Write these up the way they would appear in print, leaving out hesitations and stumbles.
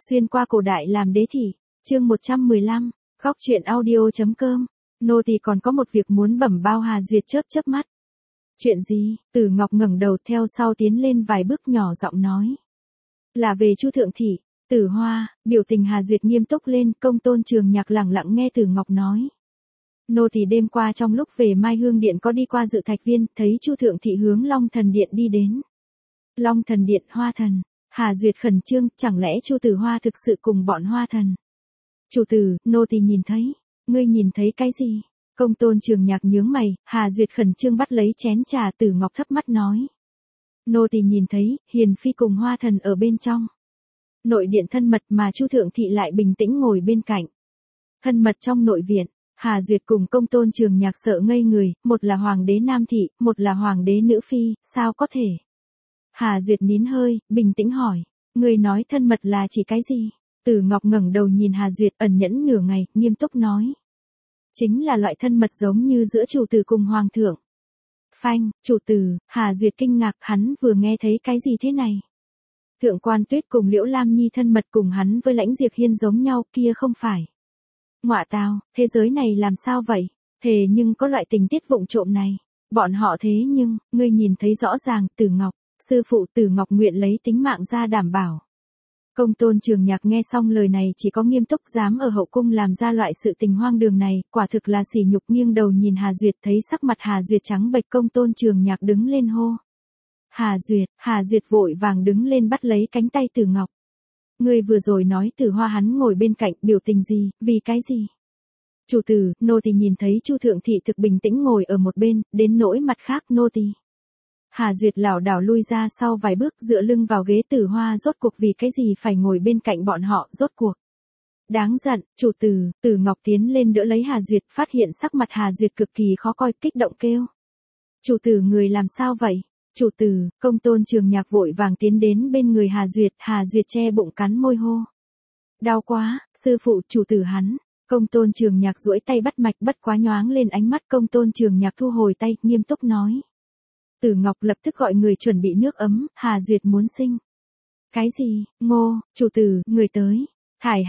Xuyên qua cổ đại làm đế thị, chương 115, góc truyện audio.com, nô tỳ còn có một việc muốn bẩm bao. Hà Duyệt chớp chớp mắt. Chuyện gì? Tử Ngọc ngẩng đầu theo sau tiến lên vài bước nhỏ giọng nói. Là về Chu thượng thị. Tử Hoa, biểu tình Hà Duyệt nghiêm túc lên. Công tôn Trường Nhạc lặng lặng nghe Tử Ngọc nói. Nô tỳ đêm qua trong lúc về Mai Hương Điện có đi qua Dự Thạch Viên, thấy Chu thượng thị hướng Long Thần Điện đi đến. Long Thần Điện, Hoa Thần. Hà Duyệt khẩn trương, chẳng lẽ Chu Tử Hoa thực sự cùng bọn Hoa Thần? Chủ tử, nô tỳ nhìn thấy. Ngươi nhìn thấy cái gì? Công tôn Trường Nhạc nhướng mày. Hà Duyệt khẩn trương bắt lấy chén trà. Tử Ngọc thấp mắt nói. Nô tỳ nhìn thấy, Hiền Phi cùng Hoa Thần ở bên trong nội điện thân mật mà Chu thượng thị lại bình tĩnh ngồi bên cạnh. Thân mật trong nội viện. Hà Duyệt cùng công tôn Trường Nhạc sợ ngây người, một là hoàng đế nam thị, một là hoàng đế nữ phi, sao có thể? Hà Duyệt nín hơi, bình tĩnh hỏi, người nói thân mật là chỉ cái gì? Tử Ngọc ngẩng đầu nhìn Hà Duyệt ẩn nhẫn nửa ngày, nghiêm túc nói. Chính là loại thân mật giống như giữa chủ tử cùng hoàng thượng. Phanh, chủ tử, Hà Duyệt kinh ngạc, hắn vừa nghe thấy cái gì thế này? Thượng Quan Tuyết cùng Liễu Lam Nhi thân mật cùng hắn với Lãnh Diệp Hiên giống nhau, kia không phải. Ngọa tào, thế giới này làm sao vậy? Thề nhưng có loại tình tiết vụng trộm này. Bọn họ thế nhưng, ngươi nhìn thấy rõ ràng. Tử Ngọc, sư phụ. Tử Ngọc nguyện lấy tính mạng ra đảm bảo. Công tôn Trường Nhạc nghe xong lời này chỉ có nghiêm túc, dám ở hậu cung làm ra loại sự tình hoang đường này, quả thực là sỉ nhục. Nghiêng đầu nhìn Hà Duyệt, thấy sắc mặt Hà Duyệt trắng bệch. Công tôn Trường Nhạc đứng lên hô. Hà Duyệt vội vàng đứng lên bắt lấy cánh tay Tử Ngọc. Ngươi vừa rồi nói Tử Hoa hắn ngồi bên cạnh, biểu tình gì, vì cái gì? Chủ tử, nô tỳ nhìn thấy Chu thượng thị thực bình tĩnh ngồi ở một bên, đến nỗi mặt khác nô tỳ. Hà Duyệt lảo đảo lui ra sau vài bước, dựa lưng vào ghế. Tử Hoa rốt cuộc vì cái gì phải ngồi bên cạnh bọn họ, rốt cuộc. Đáng giận, chủ tử. Tử Ngọc tiến lên đỡ lấy Hà Duyệt, phát hiện sắc mặt Hà Duyệt cực kỳ khó coi, kích động kêu. Chủ tử, người làm sao vậy? Chủ tử. Công tôn Trường Nhạc vội vàng tiến đến bên người Hà Duyệt. Hà Duyệt che bụng cắn môi hô. Đau quá, sư phụ. Chủ tử hắn. Công tôn Trường Nhạc duỗi tay bắt mạch, bất quá nhoáng lên ánh mắt. Công tôn Trường Nhạc thu hồi tay, nghiêm túc nói. Tử Ngọc lập tức gọi người chuẩn bị nước ấm. Hà Duyệt muốn sinh. Cái gì? Ngô, chủ tử, người tới. Thải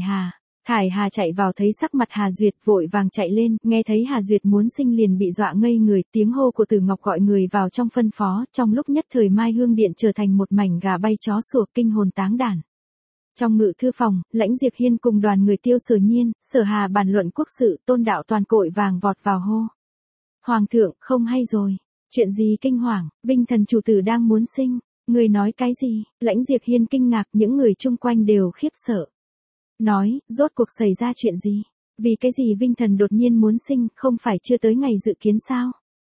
Hà chạy vào thấy sắc mặt Hà Duyệt, vội vàng chạy lên, nghe thấy Hà Duyệt muốn sinh liền bị dọa ngây người. Tiếng hô của Tử Ngọc gọi người vào trong phân phó, trong lúc nhất thời Mai Hương Điện trở thành một mảnh gà bay chó sủa, kinh hồn táng đàn. Trong ngự thư phòng, Lãnh Diệp Hiên cùng đoàn người Tiêu Sở Nhiên, Sở Hà bàn luận quốc sự. Tôn Đạo Toàn cội vàng vọt vào hô. Hoàng thượng, không hay rồi. Chuyện gì kinh hoàng? Vinh thần chủ tử đang muốn sinh. Người nói cái gì? Lãnh Diệp Hiên kinh ngạc, những người chung quanh đều khiếp sợ. Nói, rốt cuộc xảy ra chuyện gì? Vì cái gì Vinh thần đột nhiên muốn sinh, không phải chưa tới ngày dự kiến sao?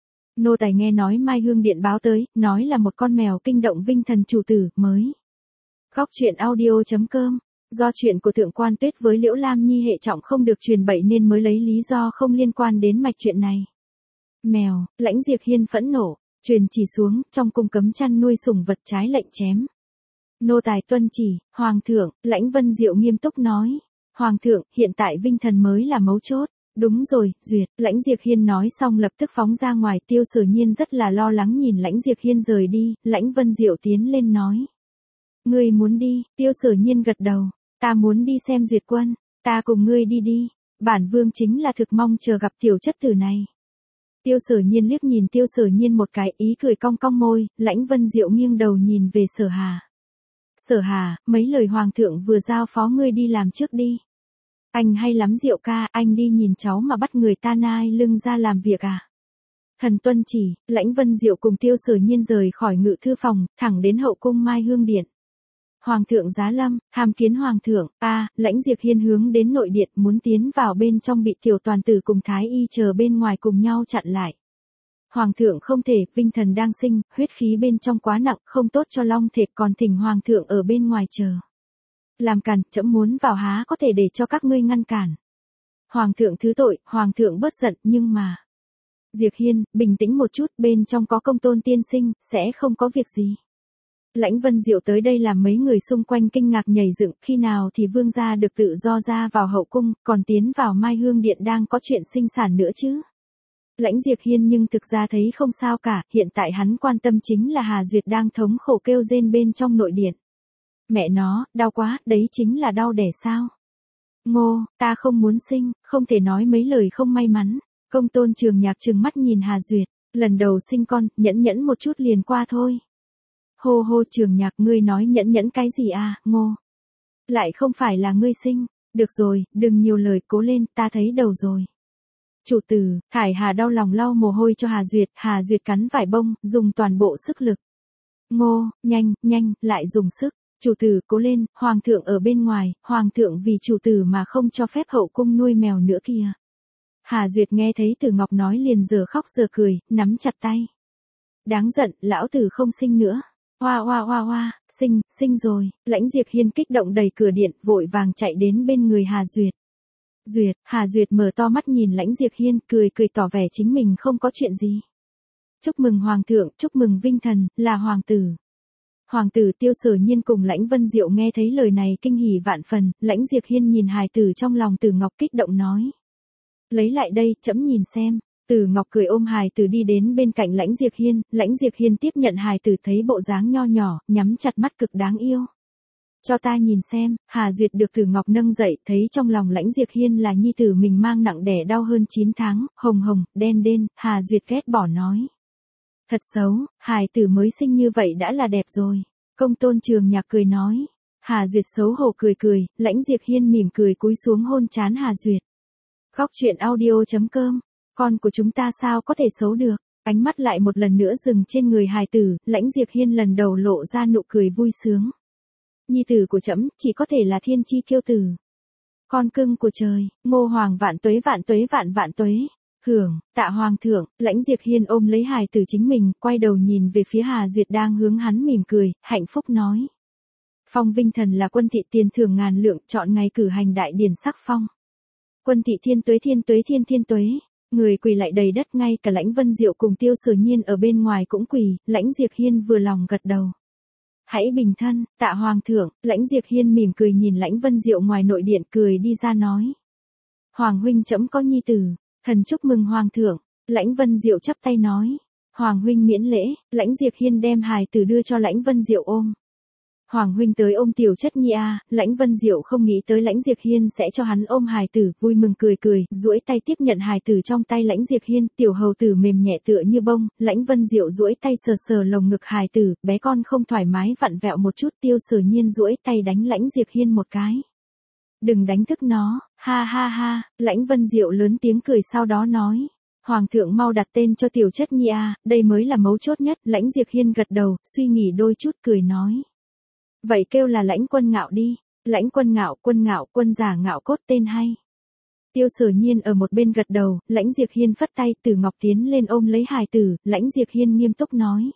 Nô tài nghe nói Mai Hương Điện báo tới, nói là một con mèo kinh động Vinh thần chủ tử, mới. Góc truyện audio.com, do chuyện của Thượng Quan Tuyết với Liễu Lam Nhi hệ trọng không được truyền bậy nên mới lấy lý do không liên quan đến mạch chuyện này. Mèo, Lãnh Diệp Hiên phẫn nộ, truyền chỉ xuống, trong cung cấm chăn nuôi sủng vật, trái lệnh chém. Nô tài tuân chỉ. Hoàng thượng. Lãnh Vân Diệu nghiêm túc nói. Hoàng thượng, hiện tại Vinh thần mới là mấu chốt. Đúng rồi, Duyệt. Lãnh Diệp Hiên nói xong lập tức phóng ra ngoài. Tiêu Sở Nhiên rất là lo lắng nhìn Lãnh Diệp Hiên rời đi. Lãnh Vân Diệu tiến lên nói. Ngươi muốn đi? Tiêu Sở Nhiên gật đầu. Ta muốn đi xem Duyệt quân. Ta cùng ngươi đi đi. Bản vương chính là thực mong chờ gặp tiểu chất tử này. Tiêu Sở Nhiên liếc nhìn Tiêu Sở Nhiên một cái, ý cười cong cong môi. Lãnh Vân Diệu nghiêng đầu nhìn về Sở Hà. Sở Hà, mấy lời hoàng thượng vừa giao phó ngươi đi làm trước đi. Anh hay lắm Diệu ca, anh đi nhìn cháu mà bắt người ta nai lưng ra làm việc à? Thần tuân chỉ. Lãnh Vân Diệu cùng Tiêu Sở Nhiên rời khỏi ngự thư phòng, thẳng đến hậu cung Mai Hương Điện. Hoàng thượng giá lâm, tham kiến hoàng thượng. Lãnh Diệp Hiên hướng đến nội điện muốn tiến vào bên trong bị Tiểu Toàn tử cùng Thái y chờ bên ngoài cùng nhau chặn lại. Hoàng thượng không thể, Vinh thần đang sinh, huyết khí bên trong quá nặng, không tốt cho long thể, còn thỉnh hoàng thượng ở bên ngoài chờ. Làm cản, trẫm muốn vào há có thể để cho các ngươi ngăn cản. Hoàng thượng thứ tội, hoàng thượng bớt giận, nhưng mà. Diệp Hiên, bình tĩnh một chút, bên trong có Công tôn tiên sinh, sẽ không có việc gì. Lãnh Vân Diệu tới đây làm mấy người xung quanh kinh ngạc nhảy dựng, khi nào thì vương gia được tự do ra vào hậu cung, còn tiến vào Mai Hương Điện đang có chuyện sinh sản nữa chứ. Lãnh Diệp Hiên nhưng thực ra thấy không sao cả, hiện tại hắn quan tâm chính là Hà Duyệt đang thống khổ kêu rên bên trong nội điện. Mẹ nó, đau quá, đấy chính là đau đẻ sao? Ngô, ta không muốn sinh, không thể nói mấy lời không may mắn. Công tôn Trường Nhạc trừng mắt nhìn Hà Duyệt, lần đầu sinh con, nhẫn nhẫn một chút liền qua thôi. Hô hô Trường Nhạc, ngươi nói nhẫn nhẫn cái gì à, Ngô? Lại không phải là ngươi sinh, được rồi, đừng nhiều lời, cố lên, ta thấy đầu rồi. Chủ tử, Thải Hà đau lòng lau mồ hôi cho Hà Duyệt cắn vải bông, dùng toàn bộ sức lực. Ngô, nhanh, nhanh, lại dùng sức. Chủ tử, cố lên, hoàng thượng ở bên ngoài, hoàng thượng vì chủ tử mà không cho phép hậu cung nuôi mèo nữa kìa. Hà Duyệt nghe thấy Tử Ngọc nói liền giờ khóc giờ cười, nắm chặt tay. Đáng giận, lão tử không sinh nữa. Hoa hoa hoa hoa, sinh rồi. Lãnh Diệp Hiên kích động đẩy cửa điện, vội vàng chạy đến bên người Hà Duyệt. Hà Duyệt mở to mắt nhìn Lãnh Diệp Hiên, cười tỏ vẻ chính mình không có chuyện gì. Chúc mừng hoàng thượng, chúc mừng vinh thần, là hoàng tử. Hoàng tử Tiêu Sở Nhiên cùng Lãnh Vân Diệu nghe thấy lời này kinh hỉ vạn phần, Lãnh Diệp Hiên nhìn hài tử trong lòng Tử Ngọc kích động nói. Lấy lại đây, trẫm nhìn xem. Tử Ngọc cười ôm hài tử đi đến bên cạnh Lãnh Diệp Hiên tiếp nhận hài tử thấy bộ dáng nho nhỏ, nhắm chặt mắt cực đáng yêu. Cho ta nhìn xem, Hà Duyệt được Tử Ngọc nâng dậy, thấy trong lòng Lãnh Diệp Hiên là nhi tử mình mang nặng đẻ đau hơn 9 tháng, hồng hồng, đen đen, Hà Duyệt ghét bỏ nói. Thật xấu, hài tử mới sinh như vậy đã là đẹp rồi. Công tôn Trường Nhạc cười nói. Hà Duyệt xấu hổ cười, Lãnh Diệp Hiên mỉm cười cúi xuống hôn trán Hà Duyệt. Khóc chuyện audio.com, con của chúng ta sao có thể xấu được. Ánh mắt lại một lần nữa dừng trên người hài tử, Lãnh Diệp Hiên lần đầu lộ ra nụ cười vui sướng. Nhi tử của trẫm chỉ có thể là thiên chi kiêu tử. Con cưng của trời, Ngô Hoàng vạn tuế vạn tuế. Hưởng, tạ hoàng thượng. Lãnh Diệp Hiên ôm lấy hài tử chính mình, quay đầu nhìn về phía Hà Duyệt đang hướng hắn mỉm cười, hạnh phúc nói. Phong vinh thần là quân thị tiền thưởng ngàn lượng, chọn ngày cử hành đại điển sắc phong. Quân thị thiên tuế. Người quỳ lại đầy đất, ngay cả Lãnh Vân Diệu cùng Tiêu Sở Nhiên ở bên ngoài cũng quỳ. Lãnh Diệp Hiên vừa lòng gật đầu. Hãy bình thân, tạ hoàng thượng. Lãnh Diệp Hiên mỉm cười nhìn Lãnh Vân Diệu ngoài nội điện, cười đi ra nói. Hoàng huynh trẫm có nhi tử, thần chúc mừng hoàng thượng. Lãnh Vân Diệu chắp tay nói. Hoàng huynh miễn lễ. Lãnh Diệp Hiên đem hài tử đưa cho Lãnh Vân Diệu ôm. Hoàng huynh tới ôm tiểu chất nhi a. Lãnh Vân Diệu không nghĩ tới Lãnh Diệp Hiên sẽ cho hắn ôm hài tử, vui mừng cười, duỗi tay tiếp nhận hài tử trong tay Lãnh Diệp Hiên, tiểu hầu tử mềm nhẹ tựa như bông. Lãnh Vân Diệu duỗi tay sờ lồng ngực hài tử, bé con không thoải mái vặn vẹo một chút, Tiêu Sở Nhiên duỗi tay đánh Lãnh Diệp Hiên một cái. Đừng đánh thức nó, ha ha ha. Lãnh Vân Diệu lớn tiếng cười sau đó nói. Hoàng thượng mau đặt tên cho tiểu chất nhi a, đây mới là mấu chốt nhất. Lãnh Diệp Hiên gật đầu, suy nghĩ đôi chút cười nói. Vậy kêu là Lãnh Quân Ngạo đi. Lãnh Quân Ngạo, quân giả ngạo cốt, tên hay. Tiêu Sở Nhiên ở một bên gật đầu. Lãnh Diệp Hiên phất tay, Tử Ngọc tiến lên ôm lấy hài tử. Lãnh Diệp Hiên nghiêm túc nói.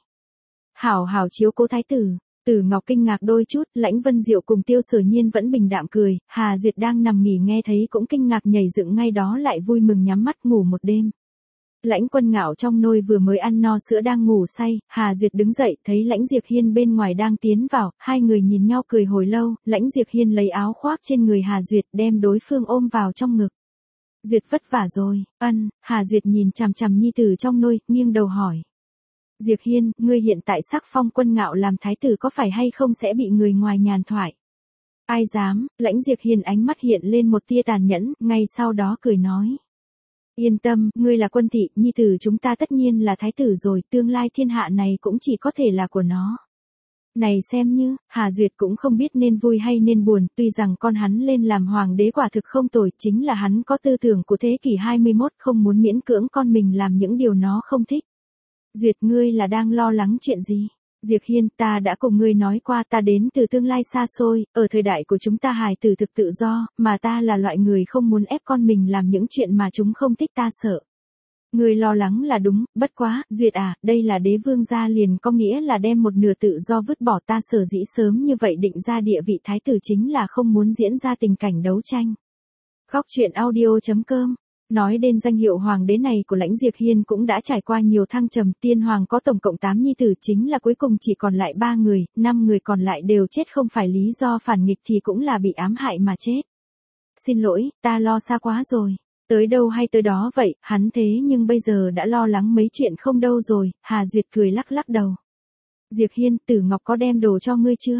Hảo hảo chiếu cố thái tử. Tử Ngọc kinh ngạc đôi chút. Lãnh Vân Diệu cùng Tiêu Sở Nhiên vẫn bình đạm cười. Hà Duyệt đang nằm nghỉ nghe thấy cũng kinh ngạc nhảy dựng ngay đó, lại vui mừng nhắm mắt ngủ một đêm. Lãnh Quân Ngạo trong nôi vừa mới ăn no sữa đang ngủ say. Hà Duyệt đứng dậy, thấy Lãnh Diệp Hiên bên ngoài đang tiến vào, hai người nhìn nhau cười hồi lâu. Lãnh Diệp Hiên lấy áo khoác trên người Hà Duyệt, đem đối phương ôm vào trong ngực. Duyệt vất vả rồi. Hà Duyệt nhìn chằm chằm nhi tử trong nôi, nghiêng đầu hỏi. Diệp Hiên, ngươi hiện tại sắc phong Quân Ngạo làm thái tử có phải hay không sẽ bị người ngoài nhàn thoại? Ai dám. Lãnh Diệp Hiên ánh mắt hiện lên một tia tàn nhẫn, ngay sau đó cười nói. Yên tâm, ngươi là quân thị, nhi tử chúng ta tất nhiên là thái tử rồi, tương lai thiên hạ này cũng chỉ có thể là của nó. Này xem như, Hà Duyệt cũng không biết nên vui hay nên buồn, tuy rằng con hắn lên làm hoàng đế quả thực không tồi, chính là hắn có tư tưởng của thế kỷ 21, không muốn miễn cưỡng con mình làm những điều nó không thích. Duyệt, ngươi là đang lo lắng chuyện gì? Diệp Hiên, ta đã cùng ngươi nói qua, ta đến từ tương lai xa xôi, ở thời đại của chúng ta hài tử thực tự do, mà ta là loại người không muốn ép con mình làm những chuyện mà chúng không thích, ta sợ. Ngươi lo lắng là đúng, bất quá, Duyệt à, đây là đế vương gia liền có nghĩa là đem một nửa tự do vứt bỏ, ta sở dĩ sớm như vậy định ra địa vị thái tử chính là không muốn diễn ra tình cảnh đấu tranh. Khóc chuyện audio.com. Nói đến danh hiệu hoàng đế này của Lãnh Diệp Hiên cũng đã trải qua nhiều thăng trầm, tiên hoàng có tổng cộng 8 nhi tử, chính là cuối cùng chỉ còn lại 3 người, 5 người còn lại đều chết không phải lý do phản nghịch thì cũng là bị ám hại mà chết. Xin lỗi, ta lo xa quá rồi. Tới đâu hay tới đó vậy, hắn thế nhưng bây giờ đã lo lắng mấy chuyện không đâu rồi. Hà Duyệt cười lắc đầu. Diệp Hiên, Tử Ngọc có đem đồ cho ngươi chưa?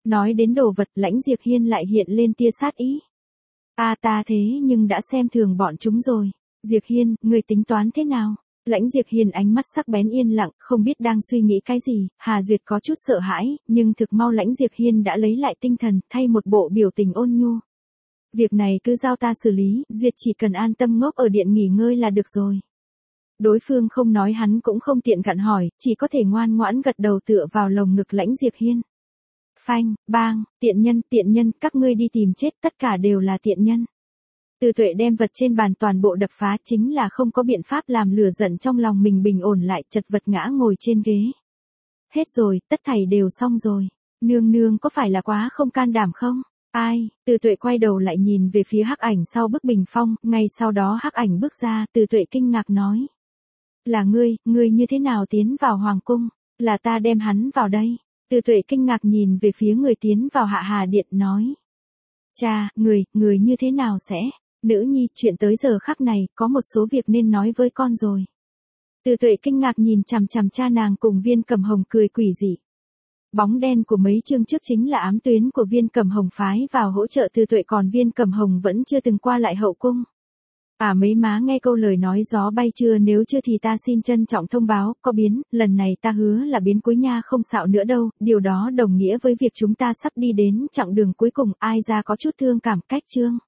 Nói đến đồ vật, Lãnh Diệp Hiên lại hiện lên tia sát ý. Ta thế nhưng đã xem thường bọn chúng rồi. Diệp Hiên, người tính toán thế nào? Lãnh Diệp Hiên ánh mắt sắc bén yên lặng, không biết đang suy nghĩ cái gì. Hà Duyệt có chút sợ hãi, nhưng thực mau Lãnh Diệp Hiên đã lấy lại tinh thần, thay một bộ biểu tình ôn nhu. Việc này cứ giao ta xử lý, Duyệt chỉ cần an tâm ngốc ở điện nghỉ ngơi là được rồi. Đối phương không nói hắn cũng không tiện gặn hỏi, chỉ có thể ngoan ngoãn gật đầu tựa vào lồng ngực Lãnh Diệp Hiên. Phanh, bang, tiện nhân, các ngươi đi tìm chết, tất cả đều là tiện nhân. Từ Tuệ đem vật trên bàn toàn bộ đập phá, chính là không có biện pháp làm lửa giận trong lòng mình bình ổn lại, chật vật ngã ngồi trên ghế. Hết rồi, tất thảy đều xong rồi. Nương có phải là quá không can đảm không? Ai? Từ Tuệ quay đầu lại nhìn về phía Hắc Ảnh sau bức bình phong, ngay sau đó Hắc Ảnh bước ra, Từ Tuệ kinh ngạc nói. Là ngươi như thế nào tiến vào hoàng cung? Là ta đem hắn vào đây. Từ Tuệ kinh ngạc nhìn về phía người tiến vào Hạ Hà Điện nói. Cha, người như thế nào sẽ? Nữ nhi, chuyện tới giờ khắc này, có một số việc nên nói với con rồi. Từ Tuệ kinh ngạc nhìn chằm chằm cha nàng cùng Viên Cẩm Hồng cười quỷ dị. Bóng đen của mấy chương trước chính là ám tuyến của Viên Cẩm Hồng phái vào hỗ trợ Từ Tuệ, còn Viên Cẩm Hồng vẫn chưa từng qua lại hậu cung. Mấy má nghe câu lời nói gió bay chưa, nếu chưa thì ta xin trân trọng thông báo, có biến, lần này ta hứa là biến cuối nha, không xạo nữa đâu, điều đó đồng nghĩa với việc chúng ta sắp đi đến chặng đường cuối cùng, ai ra có chút thương cảm. Cách chương